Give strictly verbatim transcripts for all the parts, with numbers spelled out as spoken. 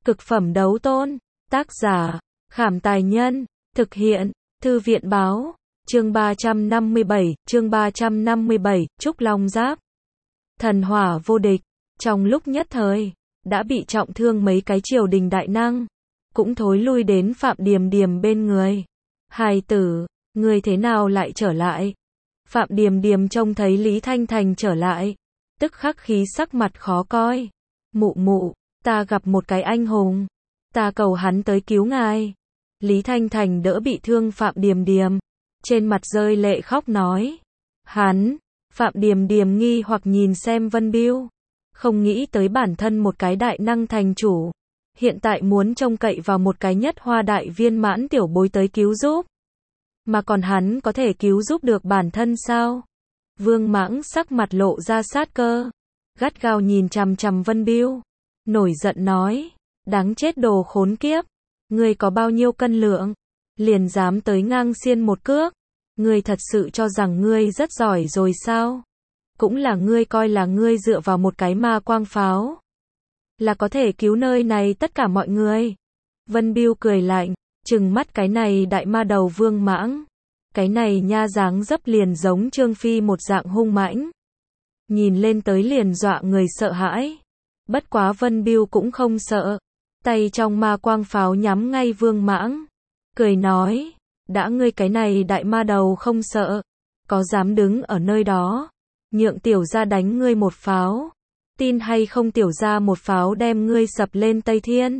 Cực phẩm đấu tôn. Tác giả, Khảm Tài Nhân. Thực hiện, Thư viện Báo. Chương ba trăm năm mươi bảy, chương ba trăm năm mươi bảy, Trúc Long Giáp. Thần hỏa vô địch. Trong lúc nhất thời, đã bị trọng thương mấy cái triều đình đại năng. Cũng thối lui đến Phạm Điềm Điềm bên người. Hài tử, ngươi thế nào lại trở lại? Phạm Điềm Điềm trông thấy Lý Thanh Thành trở lại. Tức khắc khí sắc mặt khó coi. Mụ mụ, ta gặp một cái anh hùng. Ta cầu hắn tới cứu ngài. Lý Thanh Thành đỡ bị thương Phạm Điềm Điềm. Trên mặt rơi lệ khóc nói. Hắn, Phạm Điềm Điềm nghi hoặc nhìn xem Vân Biêu. Không nghĩ tới bản thân một cái đại năng thành chủ. Hiện tại muốn trông cậy vào một cái nhất hoa đại viên mãn tiểu bối tới cứu giúp. Mà còn hắn có thể cứu giúp được bản thân sao? Vương Mãng sắc mặt lộ ra sát cơ. Gắt gao nhìn chằm chằm Vân Biêu. Nổi giận nói. Đáng chết đồ khốn kiếp. Ngươi có bao nhiêu cân lượng? Liền dám tới ngang xiên một cước. Ngươi thật sự cho rằng ngươi rất giỏi rồi sao? Cũng là ngươi coi là ngươi dựa vào một cái ma quang pháo. Là có thể cứu nơi này tất cả mọi người. Vân Biêu cười lạnh. Trừng mắt cái này đại ma đầu Vương Mãng. Cái này nha dáng dấp liền giống Trương Phi một dạng hung mãnh. Nhìn lên tới liền dọa người sợ hãi. Bất quá Vân Biêu cũng không sợ. Tay trong ma quang pháo nhắm ngay Vương Mãng. Cười nói. Đã ngươi cái này đại ma đầu không sợ. Có dám đứng ở nơi đó. Nhượng tiểu gia đánh ngươi một pháo. Tin hay không tiểu gia một pháo đem ngươi sập lên Tây Thiên.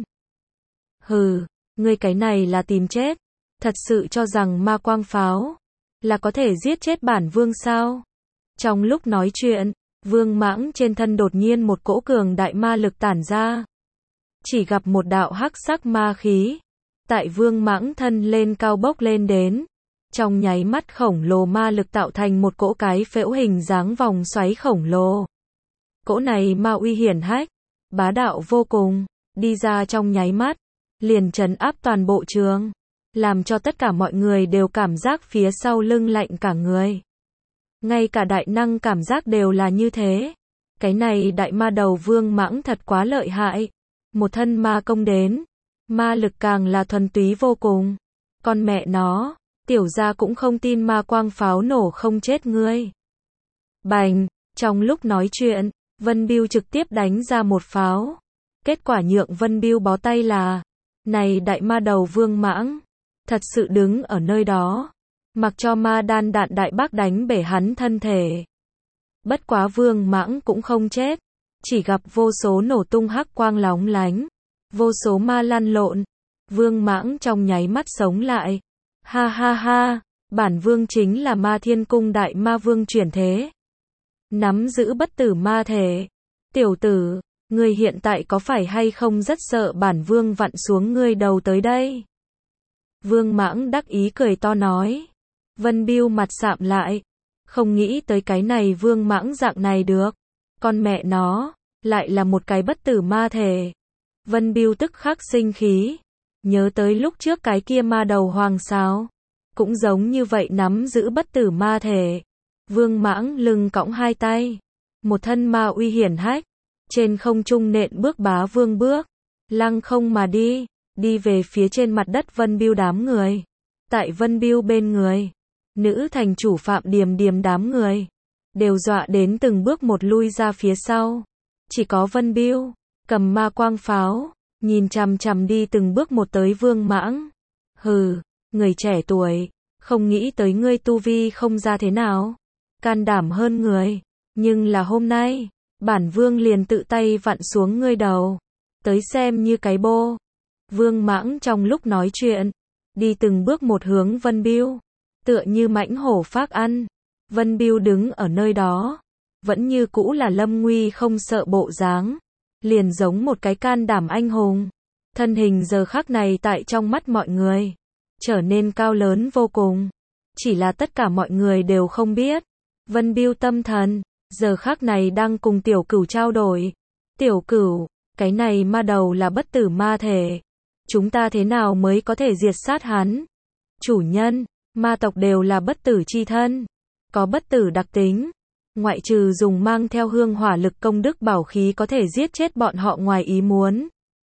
Hừ. Ngươi cái này là tìm chết. Thật sự cho rằng ma quang pháo là có thể giết chết bản vương sao? Trong lúc nói chuyện, Vương Mãng trên thân đột nhiên một cỗ cường đại ma lực tản ra. Chỉ gặp một đạo hắc sắc ma khí. Tại Vương Mãng thân lên cao bốc lên đến. Trong nháy mắt khổng lồ ma lực tạo thành một cỗ cái phễu hình dáng vòng xoáy khổng lồ. Cỗ này ma uy hiển hách, bá đạo vô cùng, đi ra trong nháy mắt. Liền trấn áp toàn bộ trường. Làm cho tất cả mọi người đều cảm giác phía sau lưng lạnh cả người. Ngay cả đại năng cảm giác đều là như thế. Cái này đại ma đầu Vương Mãng thật quá lợi hại. Một thân ma công đến. Ma lực càng là thuần túy vô cùng. Con mẹ nó, tiểu gia cũng không tin ma quang pháo nổ không chết ngươi. Bành, trong lúc nói chuyện, Vân Biêu trực tiếp đánh ra một pháo. Kết quả nhượng Vân Biêu bó tay là. Này đại ma đầu Vương Mãng. Thật sự đứng ở nơi đó. Mặc cho ma đan đạn đại bác đánh bể hắn thân thể. Bất quá Vương Mãng cũng không chết. Chỉ gặp vô số nổ tung hắc quang lóng lánh. Vô số ma lăn lộn. Vương Mãng trong nháy mắt sống lại. Ha ha ha. Bản vương chính là Ma Thiên Cung đại ma vương chuyển thế. Nắm giữ bất tử ma thể. Tiểu tử. Ngươi hiện tại có phải hay không rất sợ bản vương vặn xuống ngươi đầu tới đây? Vương Mãng đắc ý cười to nói. Vân Biêu mặt sạm lại. Không nghĩ tới cái này Vương Mãng dạng này được. Con mẹ nó, lại là một cái bất tử ma thể. Vân Biêu tức khắc sinh khí. Nhớ tới lúc trước cái kia ma đầu hoàng sao. Cũng giống như vậy nắm giữ bất tử ma thể. Vương Mãng lưng cõng hai tay. Một thân ma uy hiển hách. Trên không trung nện bước bá vương bước. Lăng không mà đi. Đi về phía trên mặt đất Vân Biêu đám người. Tại Vân Biêu bên người. Nữ thành chủ Phạm Điềm Điềm đám người. Đều dọa đến từng bước một lui ra phía sau. Chỉ có Vân Biêu. Cầm ma quang pháo. Nhìn chằm chằm đi từng bước một tới Vương Mãng. Hừ. Người trẻ tuổi. Không nghĩ tới ngươi tu vi không ra thế nào. Can đảm hơn người. Nhưng là hôm nay. Bản vương liền tự tay vặn xuống ngươi đầu. Tới xem như cái bô. Vương Mãng trong lúc nói chuyện. Đi từng bước một hướng Vân Biêu. Tựa như mãnh hổ phác ăn. Vân Biêu đứng ở nơi đó. Vẫn như cũ là lâm nguy không sợ bộ dáng. Liền giống một cái can đảm anh hùng. Thân hình giờ khắc này tại trong mắt mọi người. Trở nên cao lớn vô cùng. Chỉ là tất cả mọi người đều không biết. Vân Biêu tâm thần. Giờ khắc này đang cùng tiểu cửu trao đổi. Tiểu cửu, cái này ma đầu là bất tử ma thể. Chúng ta thế nào mới có thể diệt sát hắn? Chủ nhân, ma tộc đều là bất tử chi thân. Có bất tử đặc tính. Ngoại trừ dùng mang theo hương hỏa lực công đức bảo khí có thể giết chết bọn họ ngoài ý muốn.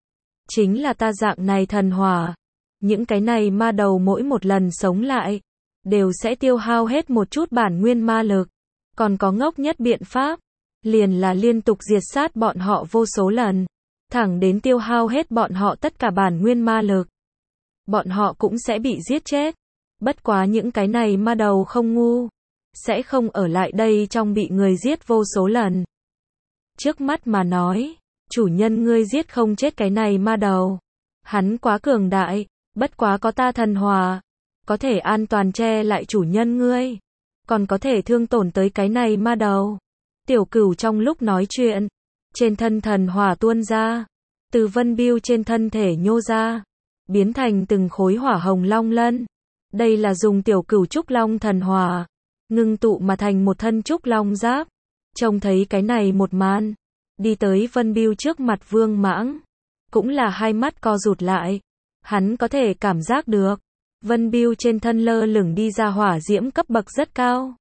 chính là ta dạng này thần hỏa. Những cái này ma đầu mỗi một lần sống lại, đều sẽ tiêu hao hết một chút bản nguyên ma lực. Còn có ngốc nhất biện pháp, liền là liên tục diệt sát bọn họ vô số lần, thẳng đến tiêu hao hết bọn họ tất cả bản nguyên ma lực. Bọn họ cũng sẽ bị giết chết. Bất quá những cái này ma đầu không ngu, sẽ không ở lại đây trong bị người giết vô số lần. Trước mắt mà nói, chủ nhân ngươi giết không chết cái này ma đầu. Hắn quá cường đại, bất quá có ta thần hỏa, có thể an toàn che lại chủ nhân ngươi, còn có thể thương tổn tới cái này ma đầu. Tiểu Cửu trong lúc nói chuyện, trên thân thần hỏa tuôn ra, từ Vân Bưu trên thân thể nhô ra, biến thành từng khối hỏa hồng long lân. Đây là dùng Tiểu Cửu Trúc Long thần hỏa, ngưng tụ mà thành một thân trúc long giáp. Trông thấy cái này một màn, đi tới Vân Bưu trước mặt Vương Mãng, cũng là hai mắt co rụt lại. Hắn có thể cảm giác được, Vân Bưu trên thân lơ lửng đi ra hỏa diễm cấp bậc rất cao.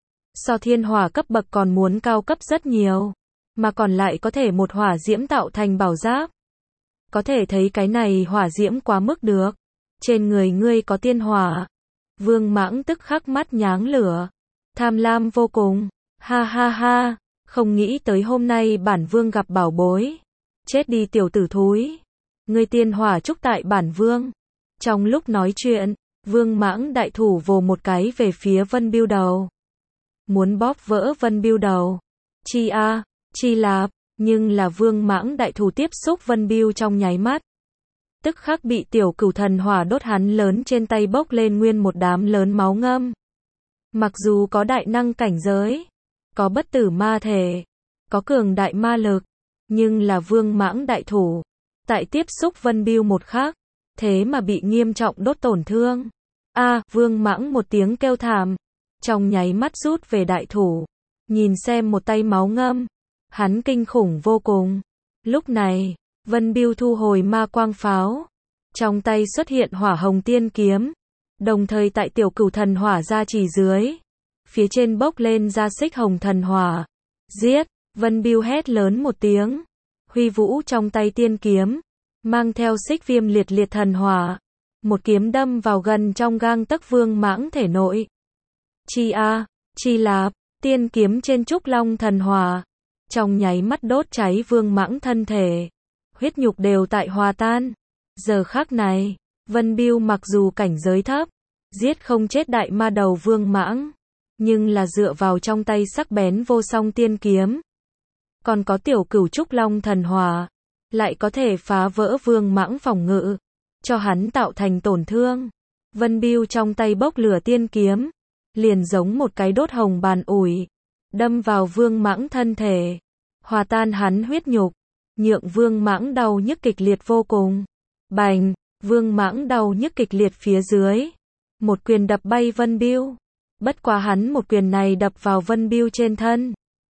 So thiên hỏa cấp bậc còn muốn cao cấp rất nhiều, mà còn lại có thể một hỏa diễm tạo thành bảo giáp. Có thể thấy cái này hỏa diễm quá mức được. Trên người ngươi có tiên hỏa. Vương Mãng tức khắc mắt nháng lửa, tham lam vô cùng. Ha ha ha, không nghĩ tới hôm nay bản vương gặp bảo bối. Chết đi tiểu tử thúi. Ngươi tiên hỏa chúc tại bản vương. Trong lúc nói chuyện, Vương Mãng đại thủ vồ một cái về phía Vân Bưu đầu. Muốn bóp vỡ Vân Bưu đầu. Chi a, chi lạp, nhưng là Vương Mãng đại thủ tiếp xúc Vân Bưu trong nháy mắt. Tức khắc bị Tiểu Cửu thần hỏa đốt hắn lớn trên tay bốc lên nguyên một đám lớn máu ngâm. Mặc dù có đại năng cảnh giới, có bất tử ma thể, có cường đại ma lực, nhưng là Vương Mãng đại thủ, tại tiếp xúc Vân Bưu một khắc, thế mà bị nghiêm trọng đốt tổn thương. A, Vương Mãng một tiếng kêu thảm, trong nháy mắt rút về đại thủ, nhìn xem một tay máu ngâm, hắn kinh khủng vô cùng. Lúc này, Vân Bưu thu hồi ma quang pháo, trong tay xuất hiện hỏa hồng tiên kiếm, đồng thời tại Tiểu Cửu thần hỏa ra chỉ dưới, phía trên bốc lên ra xích hồng thần hỏa. Giết! Vân Bưu hét lớn một tiếng, huy vũ trong tay tiên kiếm, mang theo xích viêm liệt liệt thần hỏa, một kiếm đâm vào gần trong gang tấc Vương Mãng thể nội. Chi a, chi lạp, tiên kiếm trên trúc long thần hỏa, trong nháy mắt đốt cháy Vương Mãng thân thể, huyết nhục đều tại hòa tan. Giờ khắc này, Vân Bưu mặc dù cảnh giới thấp, giết không chết đại ma đầu Vương Mãng, nhưng là dựa vào trong tay sắc bén vô song tiên kiếm, còn có Tiểu Cửu Trúc Long thần hỏa, lại có thể phá vỡ Vương Mãng phòng ngự, cho hắn tạo thành tổn thương. Vân Bưu trong tay bốc lửa tiên kiếm, liền giống một cái đốt hồng bàn ủi, đâm vào Vương Mãng thân thể, hòa tan hắn huyết nhục, nhượng Vương Mãng đau nhức kịch liệt vô cùng. Bành, Vương Mãng đau nhức kịch liệt phía dưới, một quyền đập bay Vân Bưu. Bất quá hắn một quyền này đập vào Vân Bưu trên thân,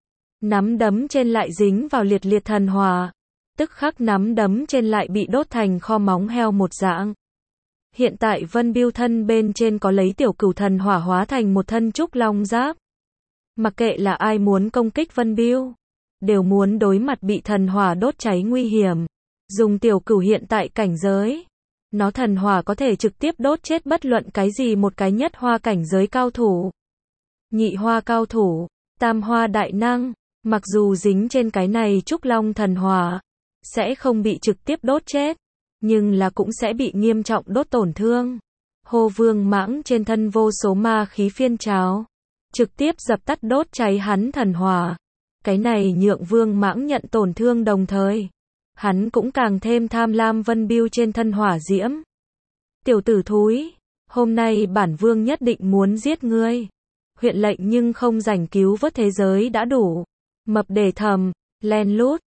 nắm đấm trên lại dính vào liệt liệt thần hỏa, tức khắc nắm đấm trên lại bị đốt thành kho móng heo một dạng. Hiện tại Vân Bưu thân bên trên có lấy Tiểu Cửu thần hỏa hóa thành một thân trúc long giáp. Mặc kệ là ai muốn công kích Vân Bưu, đều muốn đối mặt bị thần hỏa đốt cháy nguy hiểm. Dùng Tiểu Cửu hiện tại cảnh giới, nó thần hỏa có thể trực tiếp đốt chết bất luận cái gì một cái nhất hoa cảnh giới cao thủ, nhị hoa cao thủ, tam hoa đại năng, mặc dù dính trên cái này trúc long thần hỏa, sẽ không bị trực tiếp đốt chết, nhưng là cũng sẽ bị nghiêm trọng đốt tổn thương. Hô Vương Mãng trên thân vô số ma khí phiên trào, trực tiếp dập tắt đốt cháy hắn thần hỏa. Cái này nhượng Vương Mãng nhận tổn thương đồng thời, hắn cũng càng thêm tham lam Vân Bưu trên thân hỏa diễm. Tiểu tử thúi, hôm nay bản vương nhất định muốn giết ngươi. Huyện lệnh nhưng không rảnh cứu vớt thế giới đã đủ. Mập để thầm, len lút,